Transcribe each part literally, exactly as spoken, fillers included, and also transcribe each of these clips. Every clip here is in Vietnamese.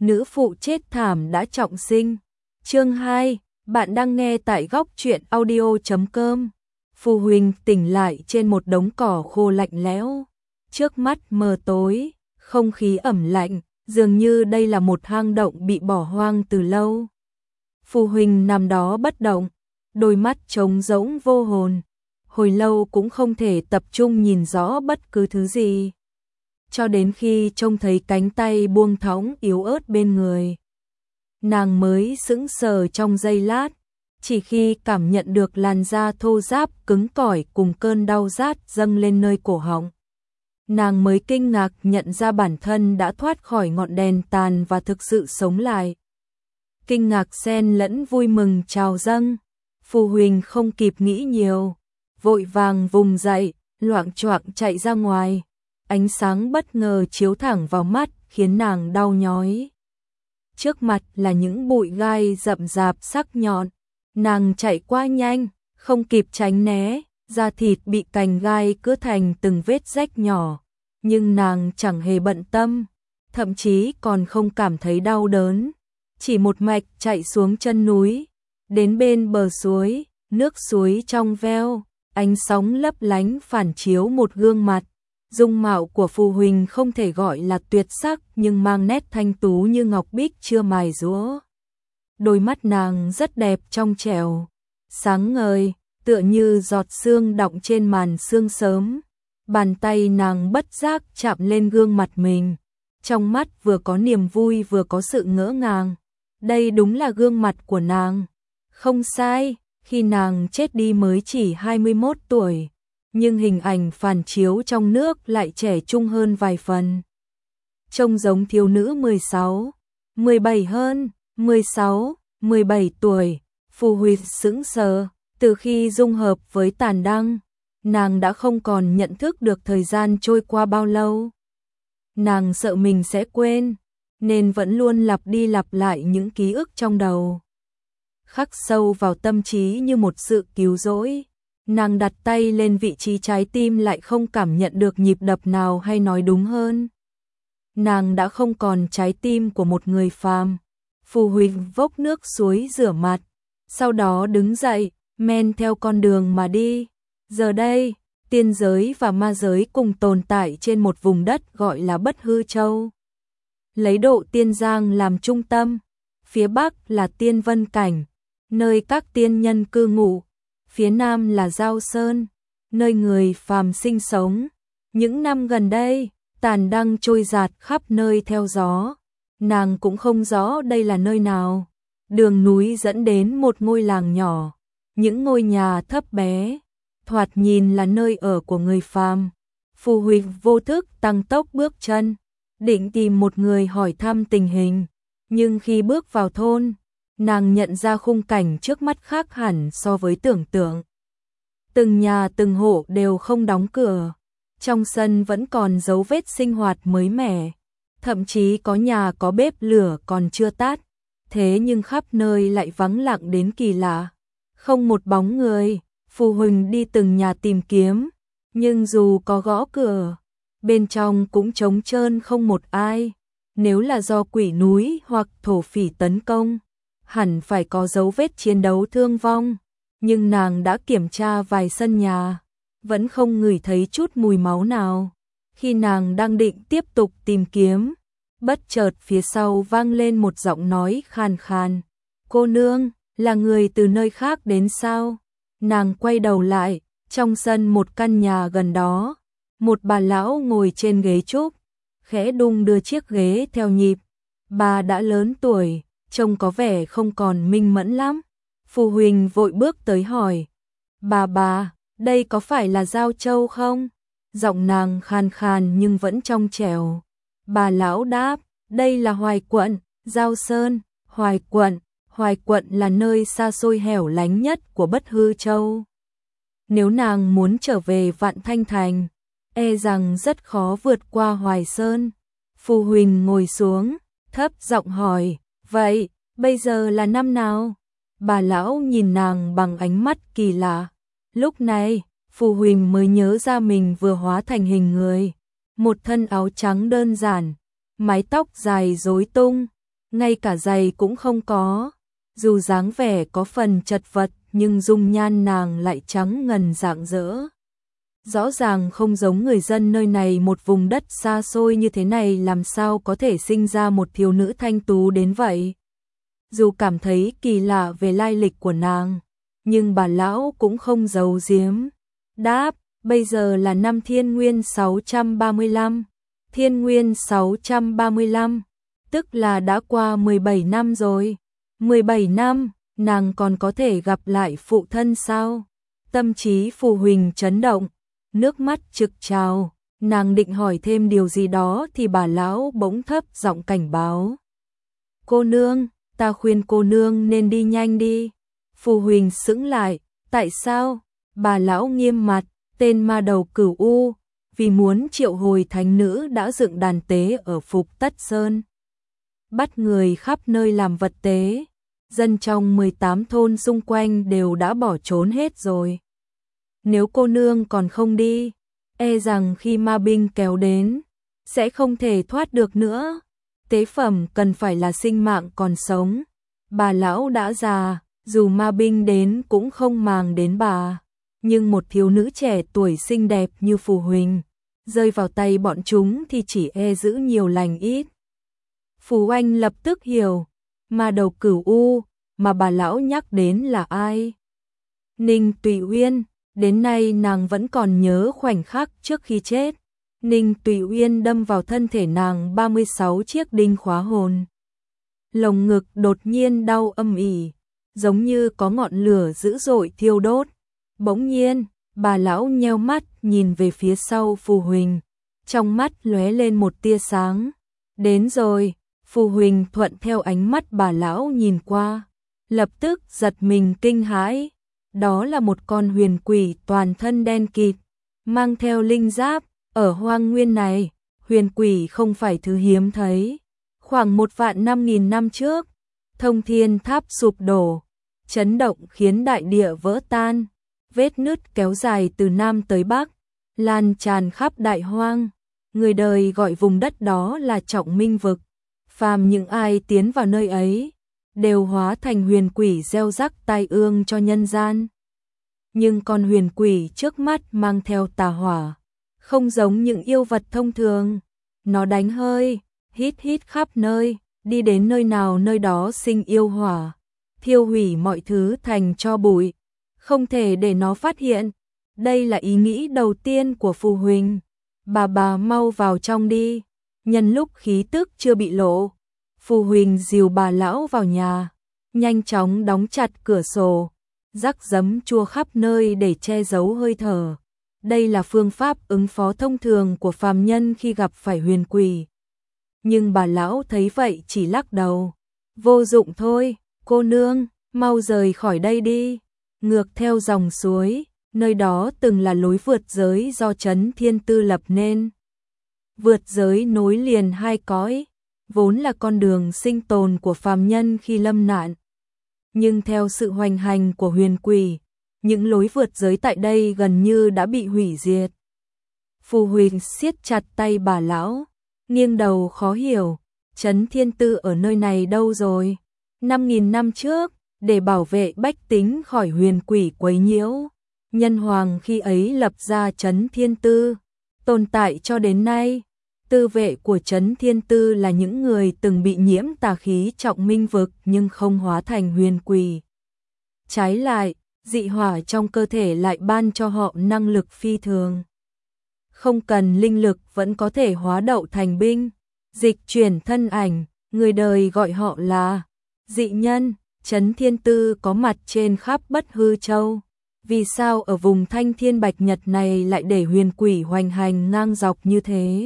nữ phụ chết thảm đã trọng sinh. Chương hai, bạn đang nghe tại góc truyện audio chấm com. Phù Huỳnh tỉnh lại trên một đống cỏ khô lạnh lẽo. Trước mắt mờ tối, không khí ẩm lạnh, dường như đây là một hang động bị bỏ hoang từ lâu. Phù Huỳnh nằm đó bất động, đôi mắt trống rỗng vô hồn. Hồi lâu cũng không thể tập trung nhìn rõ bất cứ thứ gì. Cho đến khi trông thấy cánh tay buông thõng yếu ớt bên người, nàng mới sững sờ trong giây lát. Chỉ khi cảm nhận được làn da thô ráp cứng cỏi cùng cơn đau rát dâng lên nơi cổ họng, nàng mới kinh ngạc nhận ra bản thân đã thoát khỏi ngọn đèn tàn và thực sự sống lại. Kinh ngạc xen lẫn vui mừng trào dâng. Phù Huỳnh không kịp nghĩ nhiều, vội vàng vùng dậy, loạng choạng chạy ra ngoài. Ánh sáng bất ngờ chiếu thẳng vào mắt khiến nàng đau nhói. Trước mặt là những bụi gai rậm rạp sắc nhọn. Nàng chạy qua nhanh, không kịp tránh né, da thịt bị cành gai cứa thành từng vết rách nhỏ. Nhưng nàng chẳng hề bận tâm, thậm chí còn không cảm thấy đau đớn. Chỉ một mạch chạy xuống chân núi, đến bên bờ suối, nước suối trong veo, ánh sóng lấp lánh phản chiếu một gương mặt. Dung mạo của Phù Huỳnh không thể gọi là tuyệt sắc nhưng mang nét thanh tú như ngọc bích chưa mài rũa. Đôi mắt nàng rất đẹp trong trẻo, sáng ngời, tựa như giọt sương đọng trên màn sương sớm. Bàn tay nàng bất giác chạm lên gương mặt mình, trong mắt vừa có niềm vui vừa có sự ngỡ ngàng. Đây đúng là gương mặt của nàng. Không sai, khi nàng chết đi mới chỉ hai mươi mốt tuổi, nhưng hình ảnh phản chiếu trong nước lại trẻ trung hơn vài phần. Trông giống thiếu nữ mười sáu, mười bảy hơn, mười sáu, mười bảy tuổi. Phù Huỳnh sững sờ, từ khi dung hợp với Tàn Đăng, nàng đã không còn nhận thức được thời gian trôi qua bao lâu. Nàng sợ mình sẽ quên, nên vẫn luôn lặp đi lặp lại những ký ức trong đầu, khắc sâu vào tâm trí như một sự cứu rỗi. Nàng đặt tay lên vị trí trái tim lại không cảm nhận được nhịp đập nào, hay nói đúng hơn, nàng đã không còn trái tim của một người phàm. Phù Huỳnh vốc nước suối rửa mặt, sau đó đứng dậy, men theo con đường mà đi. Giờ đây, tiên giới và ma giới cùng tồn tại trên một vùng đất gọi là Bất Hư Châu. Lấy độ Tiên Giang làm trung tâm, phía bắc là Tiên Vân Cảnh, nơi các tiên nhân cư ngụ, phía nam là Giao Sơn, nơi người phàm sinh sống. Những năm gần đây, Tàn Đăng trôi dạt khắp nơi theo gió, nàng cũng không rõ đây là nơi nào. Đường núi dẫn đến một ngôi làng nhỏ, những ngôi nhà thấp bé, thoạt nhìn là nơi ở của người phàm. Phù Huỳnh vô thức tăng tốc bước chân, định tìm một người hỏi thăm tình hình, nhưng khi bước vào thôn, nàng nhận ra khung cảnh trước mắt khác hẳn so với tưởng tượng. Từng nhà từng hộ đều không đóng cửa, trong sân vẫn còn dấu vết sinh hoạt mới mẻ, thậm chí có nhà có bếp lửa còn chưa tắt, thế nhưng khắp nơi lại vắng lặng đến kỳ lạ, không một bóng người. Phù Huỳnh đi từng nhà tìm kiếm, nhưng dù có gõ cửa, bên trong cũng trống trơn không một ai. Nếu là do quỷ núi hoặc thổ phỉ tấn công, hẳn phải có dấu vết chiến đấu thương vong, nhưng nàng đã kiểm tra vài sân nhà, vẫn không ngửi thấy chút mùi máu nào. Khi nàng đang định tiếp tục tìm kiếm, bất chợt phía sau vang lên một giọng nói khàn khàn. Cô nương, là người từ nơi khác đến sao? Nàng quay đầu lại, trong sân một căn nhà gần đó, một bà lão ngồi trên ghế trúc, khẽ đung đưa chiếc ghế theo nhịp. Bà đã lớn tuổi, trông có vẻ không còn minh mẫn lắm. Phù Huỳnh vội bước tới hỏi, bà bà, đây có phải là Giao Châu không? Giọng nàng khàn khàn nhưng vẫn trong trẻo. Bà lão đáp, đây là Hoài Quận, Giao Sơn. Hoài Quận, Hoài Quận là nơi xa xôi hẻo lánh nhất của Bất Hư Châu. Nếu nàng muốn trở về Vạn Thanh Thành, e rằng rất khó vượt qua Hoài Sơn. Phù Huỳnh ngồi xuống, thấp giọng hỏi, vậy, bây giờ là năm nào? Bà lão nhìn nàng bằng ánh mắt kỳ lạ. Lúc này, Phù Huỳnh mới nhớ ra mình vừa hóa thành hình người. Một thân áo trắng đơn giản, mái tóc dài rối tung, ngay cả giày cũng không có. Dù dáng vẻ có phần chật vật, nhưng dung nhan nàng lại trắng ngần rạng rỡ. Rõ ràng không giống người dân nơi này, một vùng đất xa xôi như thế này làm sao có thể sinh ra một thiếu nữ thanh tú đến vậy. Dù cảm thấy kỳ lạ về lai lịch của nàng, nhưng bà lão cũng không giấu giếm. Đáp, bây giờ là năm Thiên Nguyên sáu trăm ba mươi lăm. Thiên Nguyên sáu trăm ba mươi lăm, tức là đã qua mười bảy năm rồi. mười bảy năm, nàng còn có thể gặp lại phụ thân sao? Tâm trí Phù Huỳnh chấn động, nước mắt trực trào, nàng định hỏi thêm điều gì đó thì bà lão bỗng thấp giọng cảnh báo. Cô nương, ta khuyên cô nương nên đi nhanh đi. Phù Huỳnh sững lại, tại sao? Bà lão nghiêm mặt, tên ma đầu Cửu U, vì muốn triệu hồi thánh nữ đã dựng đàn tế ở Phục Tất Sơn. Bắt người khắp nơi làm vật tế, dân trong mười tám thôn xung quanh đều đã bỏ trốn hết rồi. Nếu cô nương còn không đi, e rằng khi ma binh kéo đến, sẽ không thể thoát được nữa. Tế phẩm cần phải là sinh mạng còn sống. Bà lão đã già, dù ma binh đến cũng không màng đến bà. Nhưng một thiếu nữ trẻ tuổi xinh đẹp như Phù Huỳnh, rơi vào tay bọn chúng thì chỉ e giữ nhiều lành ít. Phù Anh lập tức hiểu, ma đầu Cửu U mà bà lão nhắc đến là ai? Ninh Tùy Uyên. Đến nay nàng vẫn còn nhớ khoảnh khắc trước khi chết. Ninh Tùy Uyên đâm vào thân thể nàng ba mươi sáu chiếc đinh khóa hồn. Lồng ngực đột nhiên đau âm ỉ, giống như có ngọn lửa dữ dội thiêu đốt. Bỗng nhiên, bà lão nheo mắt nhìn về phía sau Phù Huỳnh, trong mắt lóe lên một tia sáng. Đến rồi. Phù Huỳnh thuận theo ánh mắt bà lão nhìn qua, lập tức giật mình kinh hãi. Đó là một con huyền quỷ toàn thân đen kịt, mang theo linh giáp. Ở hoang nguyên này, huyền quỷ không phải thứ hiếm thấy. Khoảng một vạn năm nghìn năm trước, Thông Thiên Tháp sụp đổ, chấn động khiến đại địa vỡ tan, vết nứt kéo dài từ Nam tới Bắc, lan tràn khắp đại hoang. Người đời gọi vùng đất đó là Trọng Minh Vực. Phàm những ai tiến vào nơi ấy, đều hóa thành huyền quỷ gieo rắc tai ương cho nhân gian. Nhưng con huyền quỷ trước mắt mang theo tà hỏa, không giống những yêu vật thông thường. Nó đánh hơi, hít hít khắp nơi, đi đến nơi nào nơi đó sinh yêu hỏa, thiêu hủy mọi thứ thành tro bụi, không thể để nó phát hiện. Đây là ý nghĩ đầu tiên của Phù Huỳnh. Bà bà mau vào trong đi. Nhân lúc khí tức chưa bị lộ, Phù Huỳnh dìu bà lão vào nhà, nhanh chóng đóng chặt cửa sổ, rắc giấm chua khắp nơi để che giấu hơi thở. Đây là phương pháp ứng phó thông thường của phàm nhân khi gặp phải huyền quỷ. Nhưng bà lão thấy vậy chỉ lắc đầu. Vô dụng thôi, cô nương, mau rời khỏi đây đi. Ngược theo dòng suối, nơi đó từng là lối vượt giới do Trấn Thiên Tư lập nên. Vượt giới nối liền hai cõi, vốn là con đường sinh tồn của phàm nhân khi lâm nạn. Nhưng theo sự hoành hành của huyền quỷ, những lối vượt giới tại đây gần như đã bị hủy diệt. Phù Huỳnh siết chặt tay bà lão, nghiêng đầu khó hiểu, Trấn Thiên Tư ở nơi này đâu rồi? Năm nghìn năm trước, để bảo vệ bách tính khỏi huyền quỷ quấy nhiễu, Nhân Hoàng khi ấy lập ra Trấn Thiên Tư, tồn tại cho đến nay. Tư vệ của Trấn Thiên Tư là những người từng bị nhiễm tà khí Trọng Minh Vực nhưng không hóa thành huyền quỷ. Trái lại, dị hỏa trong cơ thể lại ban cho họ năng lực phi thường. Không cần linh lực vẫn có thể hóa đậu thành binh, dịch chuyển thân ảnh, người đời gọi họ là dị nhân. Trấn Thiên Tư có mặt trên khắp Bất Hư Châu. Vì sao ở vùng Thanh Thiên Bạch Nhật này lại để huyền quỷ hoành hành ngang dọc như thế?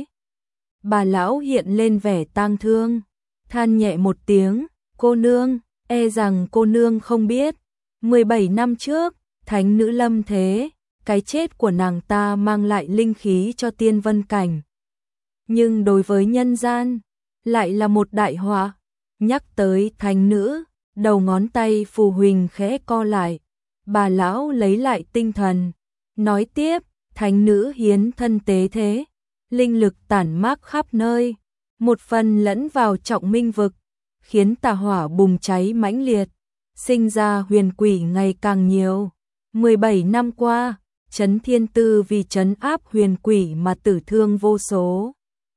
Bà lão hiện lên vẻ tang thương, than nhẹ một tiếng, cô nương, e rằng cô nương không biết. mười bảy năm trước, thánh nữ lâm thế, cái chết của nàng ta mang lại linh khí cho tiên vân cảnh. Nhưng đối với nhân gian, lại là một đại họa. Nhắc tới thánh nữ, đầu ngón tay Phù Huỳnh khẽ co lại. Bà lão lấy lại tinh thần, nói tiếp, thánh nữ hiến thân tế thế, linh lực tản mát khắp nơi, một phần lẫn vào Trọng Minh Vực, khiến tà hỏa bùng cháy mãnh liệt, sinh ra huyền quỷ ngày càng nhiều. mười bảy năm qua, Trấn Thiên Tư vì trấn áp huyền quỷ mà tử thương vô số.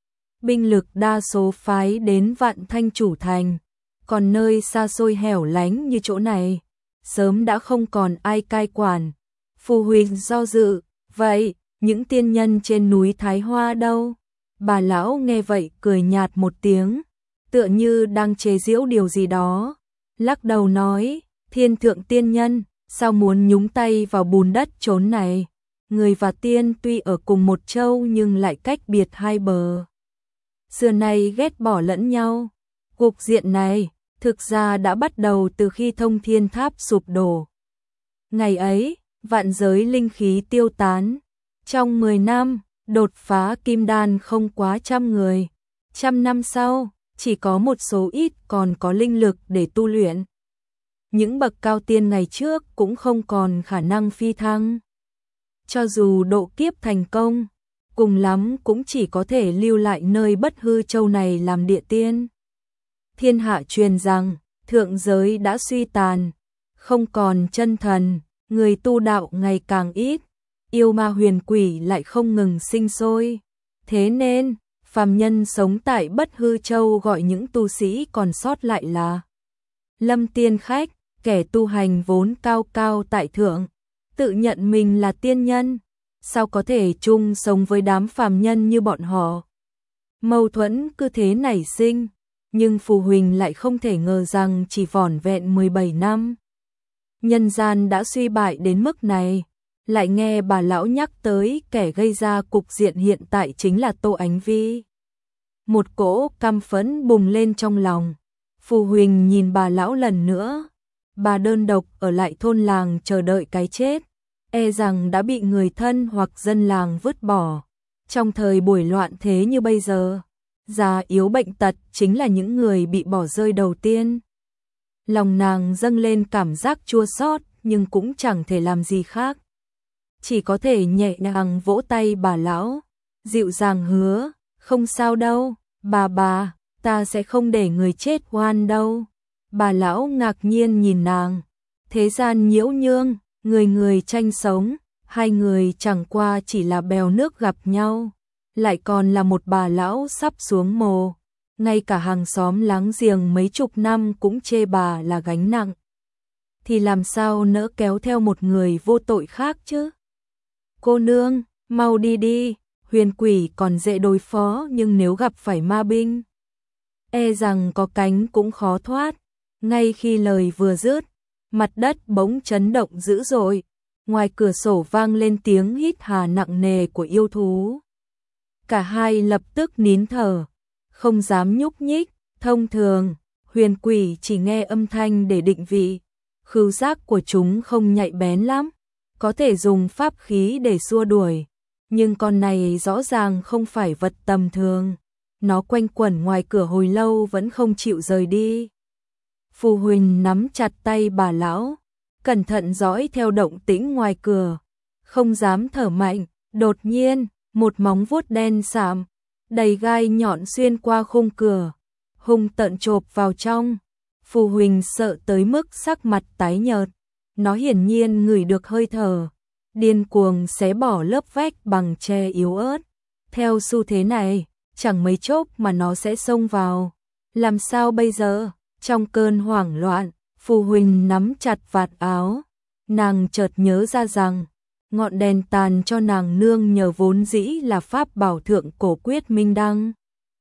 Binh lực đa số phái đến Vạn Thanh Chủ Thành, còn nơi xa xôi hẻo lánh như chỗ này, sớm đã không còn ai cai quản. Phù huynh do dự, vậy, những tiên nhân trên núi Thái Hoa đâu? Bà lão nghe vậy cười nhạt một tiếng, tựa như đang chế giễu điều gì đó, lắc đầu nói, thiên thượng tiên nhân, sao muốn nhúng tay vào bùn đất chốn này? Người và tiên tuy ở cùng một châu nhưng lại cách biệt hai bờ. Xưa nay ghét bỏ lẫn nhau. Cục diện này, thực ra đã bắt đầu từ khi Thông Thiên Tháp sụp đổ. Ngày ấy, vạn giới linh khí tiêu tán. Trong mười năm, đột phá kim đan không quá trăm người. Trăm năm sau, chỉ có một số ít còn có linh lực để tu luyện. Những bậc cao tiên ngày trước cũng không còn khả năng phi thăng. Cho dù độ kiếp thành công, cùng lắm cũng chỉ có thể lưu lại nơi Bất Hư Châu này làm địa tiên. Thiên hạ truyền rằng, thượng giới đã suy tàn, không còn chân thần, người tu đạo ngày càng ít, yêu ma huyền quỷ lại không ngừng sinh sôi. Thế nên, phàm nhân sống tại Bất Hư Châu gọi những tu sĩ còn sót lại là lâm tiên khách, kẻ tu hành vốn cao cao tại thượng, tự nhận mình là tiên nhân, sao có thể chung sống với đám phàm nhân như bọn họ. Mâu thuẫn cứ thế nảy sinh, nhưng Phù Huỳnh lại không thể ngờ rằng chỉ vỏn vẹn mười bảy năm. Nhân gian đã suy bại đến mức này, lại nghe bà lão nhắc tới kẻ gây ra cục diện hiện tại chính là Tô Ánh Vi. Một cỗ căm phẫn bùng lên trong lòng, Phù Huỳnh nhìn bà lão lần nữa, bà đơn độc ở lại thôn làng chờ đợi cái chết, e rằng đã bị người thân hoặc dân làng vứt bỏ. Trong thời buổi loạn thế như bây giờ, già yếu bệnh tật chính là những người bị bỏ rơi đầu tiên. Lòng nàng dâng lên cảm giác chua xót nhưng cũng chẳng thể làm gì khác. Chỉ có thể nhẹ nhàng vỗ tay bà lão, dịu dàng hứa, không sao đâu, bà bà, ta sẽ không để người chết oan đâu. Bà lão ngạc nhiên nhìn nàng, thế gian nhiễu nhương, người người tranh sống, hai người chẳng qua chỉ là bèo nước gặp nhau, lại còn là một bà lão sắp xuống mồ, ngay cả hàng xóm láng giềng mấy chục năm cũng chê bà là gánh nặng. Thì làm sao nỡ kéo theo một người vô tội khác chứ? Cô nương, mau đi đi, huyền quỷ còn dễ đối phó nhưng nếu gặp phải ma binh, e rằng có cánh cũng khó thoát. Ngay khi lời vừa dứt, mặt đất bỗng chấn động dữ dội, ngoài cửa sổ vang lên tiếng hít hà nặng nề của yêu thú. Cả hai lập tức nín thở, không dám nhúc nhích. Thông thường, huyền quỷ chỉ nghe âm thanh để định vị, khứu giác của chúng không nhạy bén lắm, có thể dùng pháp khí để xua đuổi, nhưng con này rõ ràng không phải vật tầm thường. Nó quanh quẩn ngoài cửa hồi lâu vẫn không chịu rời đi. Phù Huỳnh nắm chặt tay bà lão, cẩn thận dõi theo động tĩnh ngoài cửa, không dám thở mạnh. Đột nhiên, một móng vuốt đen sạm, đầy gai nhọn xuyên qua khung cửa, hung tợn chộp vào trong. Phù Huỳnh sợ tới mức sắc mặt tái nhợt, nó hiển nhiên ngửi được hơi thở, điên cuồng xé bỏ lớp vách bằng tre yếu ớt. Theo xu thế này, chẳng mấy chốc mà nó sẽ xông vào. Làm sao bây giờ? Trong cơn hoảng loạn, Phù Huỳnh nắm chặt vạt áo, nàng chợt nhớ ra rằng ngọn đèn tàn cho nàng nương nhờ vốn dĩ là pháp bảo thượng cổ Quyết Minh Đăng,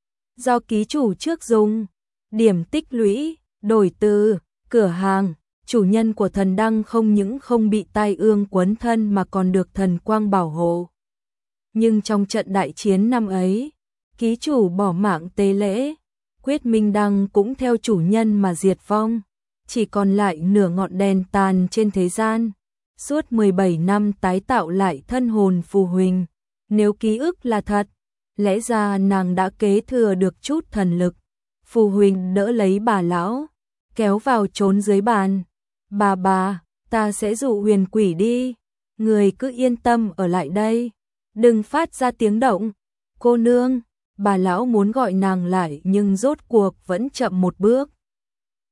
do ký chủ trước dùng. Điểm tích lũy, đổi từ, cửa hàng, chủ nhân của thần đăng không những không bị tai ương quấn thân mà còn được thần quang bảo hộ. Nhưng trong trận đại chiến năm ấy, ký chủ bỏ mạng tế lễ, Quyết Minh Đăng cũng theo chủ nhân mà diệt vong, chỉ còn lại nửa ngọn đèn tàn trên thế gian. Suốt mười bảy năm tái tạo lại thân hồn Phù Huỳnh, nếu ký ức là thật, lẽ ra nàng đã kế thừa được chút thần lực. Phù Huỳnh đỡ lấy bà lão, kéo vào trốn dưới bàn. Bà bà, ta sẽ dụ huyền quỷ đi, người cứ yên tâm ở lại đây, đừng phát ra tiếng động. Cô nương, bà lão muốn gọi nàng lại nhưng rốt cuộc vẫn chậm một bước.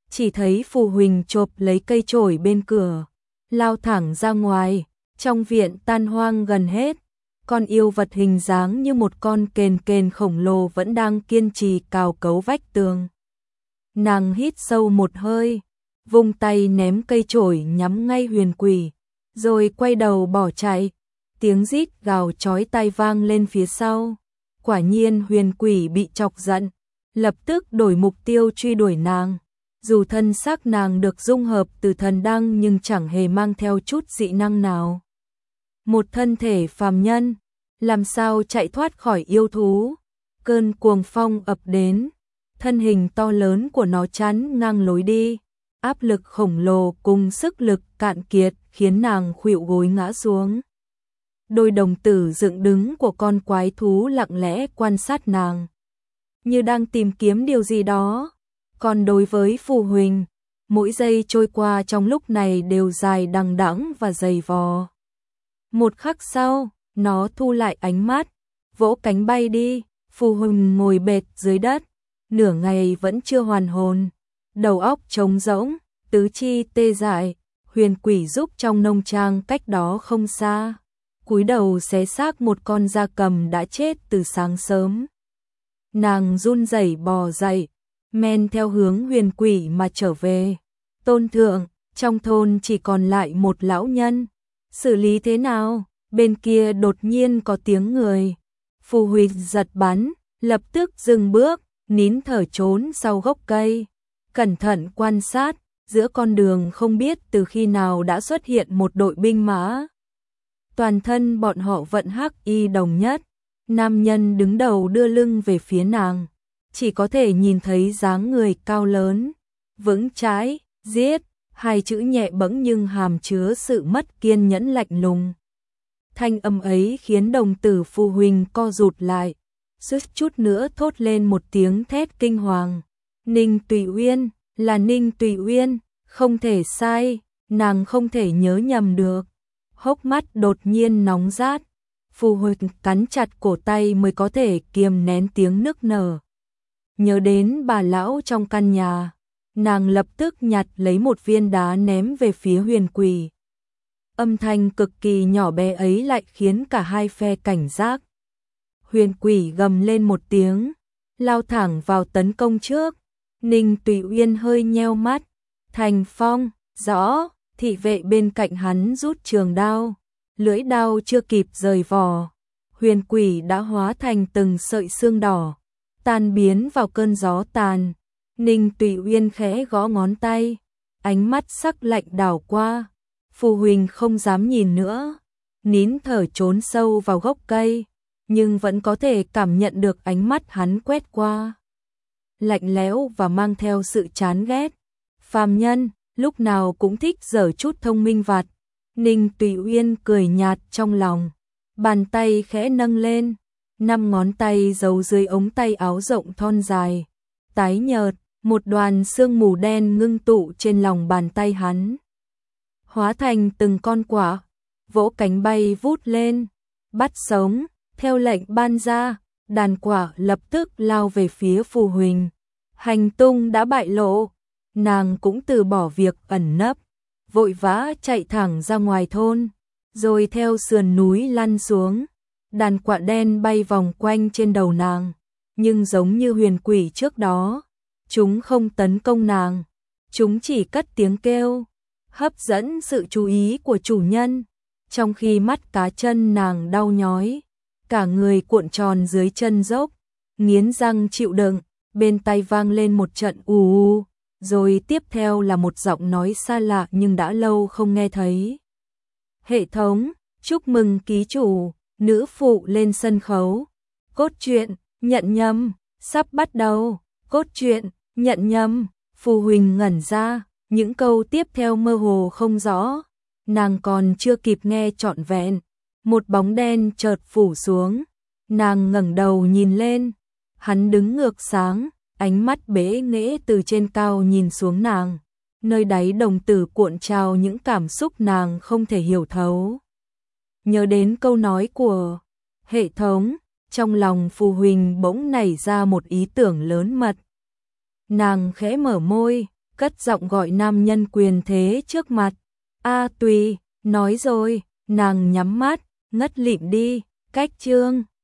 chỉ thấy Phù Huỳnh chộp lấy cây chổi bên cửa, lao thẳng ra ngoài, trong viện tan hoang gần hết. Con yêu vật hình dáng như một con kền kền khổng lồ vẫn đang kiên trì cào cấu vách tường. Nàng hít sâu một hơi, vung tay ném cây chổi nhắm ngay Huyền Quỷ, rồi quay đầu bỏ chạy. Tiếng rít gào chói tai vang lên phía sau. Quả nhiên Huyền Quỷ bị chọc giận, lập tức đổi mục tiêu truy đuổi nàng. Dù thân xác nàng được dung hợp từ thần đăng nhưng chẳng hề mang theo chút dị năng nào. Một thân thể phàm nhân, làm sao chạy thoát khỏi yêu thú. Cơn cuồng phong ập đến, thân hình to lớn của nó chắn ngang lối đi. Áp lực khổng lồ cùng sức lực cạn kiệt khiến nàng khuỵu gối ngã xuống. Đôi đồng tử dựng đứng của con quái thú lặng lẽ quan sát nàng, như đang tìm kiếm điều gì đó. Còn đối với Phù Huỳnh, mỗi giây trôi qua trong lúc này đều dài đằng đẵng và dày vò. Một khắc sau, nó thu lại ánh mắt, vỗ cánh bay đi. Phù Huỳnh ngồi bệt dưới đất, nửa ngày vẫn chưa hoàn hồn, đầu óc trống rỗng, tứ chi tê dại. Huyền Quỷ giúp trong nông trang cách đó không xa, cúi đầu xé xác một con gia cầm đã chết từ sáng sớm. Nàng run rẩy bò dậy, men theo hướng Huyền Quỷ mà trở về. Tôn thượng, trong thôn chỉ còn lại một lão nhân, xử lý thế nào? Bên kia đột nhiên có tiếng người. Phù Huỳnh giật bắn, lập tức dừng bước, nín thở trốn sau gốc cây. Cẩn thận quan sát, giữa con đường không biết từ khi nào đã xuất hiện một đội binh mã. Toàn thân bọn họ vận hắc y đồng nhất, nam nhân đứng đầu đưa lưng về phía nàng, chỉ có thể nhìn thấy dáng người cao lớn, vững chãi, giết, hai chữ nhẹ bẫng nhưng hàm chứa sự mất kiên nhẫn lạnh lùng. Thanh âm ấy khiến đồng tử Phù Huỳnh co rụt lại, suýt chút nữa thốt lên một tiếng thét kinh hoàng. Ninh Tùy Uyên, là Ninh Tùy Uyên, không thể sai, nàng không thể nhớ nhầm được. Hốc mắt đột nhiên nóng rát, Phù Huỳnh cắn chặt cổ tay mới có thể kiềm nén tiếng nức nở. Nhớ đến bà lão trong căn nhà, nàng lập tức nhặt lấy một viên đá ném về phía Huyền Quỷ. Âm thanh cực kỳ nhỏ bé ấy lại khiến cả hai phe cảnh giác. Huyền Quỷ gầm lên một tiếng, lao thẳng vào tấn công trước. Ninh Tùy Uyên hơi nheo mắt, Thành Phong, rõ, thị vệ bên cạnh hắn rút trường đao, lưỡi đao chưa kịp rời vỏ, Huyền Quỷ đã hóa thành từng sợi xương đỏ, tan biến vào cơn gió tàn. Ninh Tùy Uyên khẽ gõ ngón tay, ánh mắt sắc lạnh đảo qua. Phù Huỳnh không dám nhìn nữa, nín thở trốn sâu vào gốc cây, nhưng vẫn có thể cảm nhận được ánh mắt hắn quét qua. Lạnh lẽo và mang theo sự chán ghét. Phàm nhân, lúc nào cũng thích giở chút thông minh vặt. Ninh Tùy Uyên cười nhạt trong lòng, bàn tay khẽ nâng lên, năm ngón tay giấu dưới ống tay áo rộng thon dài, tái nhợt, một đoàn sương mù đen ngưng tụ trên lòng bàn tay hắn, hóa thành từng con quả, vỗ cánh bay vút lên, bắt sống. Theo lệnh ban ra, đàn quả lập tức lao về phía Phù Huỳnh. Hành tung đã bại lộ, nàng cũng từ bỏ việc ẩn nấp, vội vã chạy thẳng ra ngoài thôn, rồi theo sườn núi lăn xuống. Đàn quạ đen bay vòng quanh trên đầu nàng, nhưng giống như Huyền Quỷ trước đó, chúng không tấn công nàng, chúng chỉ cất tiếng kêu, hấp dẫn sự chú ý của chủ nhân, trong khi mắt cá chân nàng đau nhói, cả người cuộn tròn dưới chân dốc, nghiến răng chịu đựng. Bên tai vang lên một trận ù u, rồi tiếp theo là một giọng nói xa lạ nhưng đã lâu không nghe thấy. Hệ thống, chúc mừng ký chủ, nữ phụ lên sân khấu. Cốt truyện, nhận nhầm, sắp bắt đầu. Cốt truyện, nhận nhầm. Phù Huỳnh ngẩn ra, những câu tiếp theo mơ hồ không rõ, nàng còn chưa kịp nghe trọn vẹn, một bóng đen chợt phủ xuống, nàng ngẩng đầu nhìn lên. Hắn đứng ngược sáng, ánh mắt bế nghễ từ trên cao nhìn xuống nàng, nơi đáy đồng tử cuộn trào những cảm xúc nàng không thể hiểu thấu. Nhớ đến câu nói của hệ thống, trong lòng Phù Huỳnh bỗng nảy ra một ý tưởng lớn mật. Nàng khẽ mở môi, cất giọng gọi nam nhân quyền thế trước mặt. A Tùy, nói rồi, nàng nhắm mắt, ngất lịm đi, cách chương.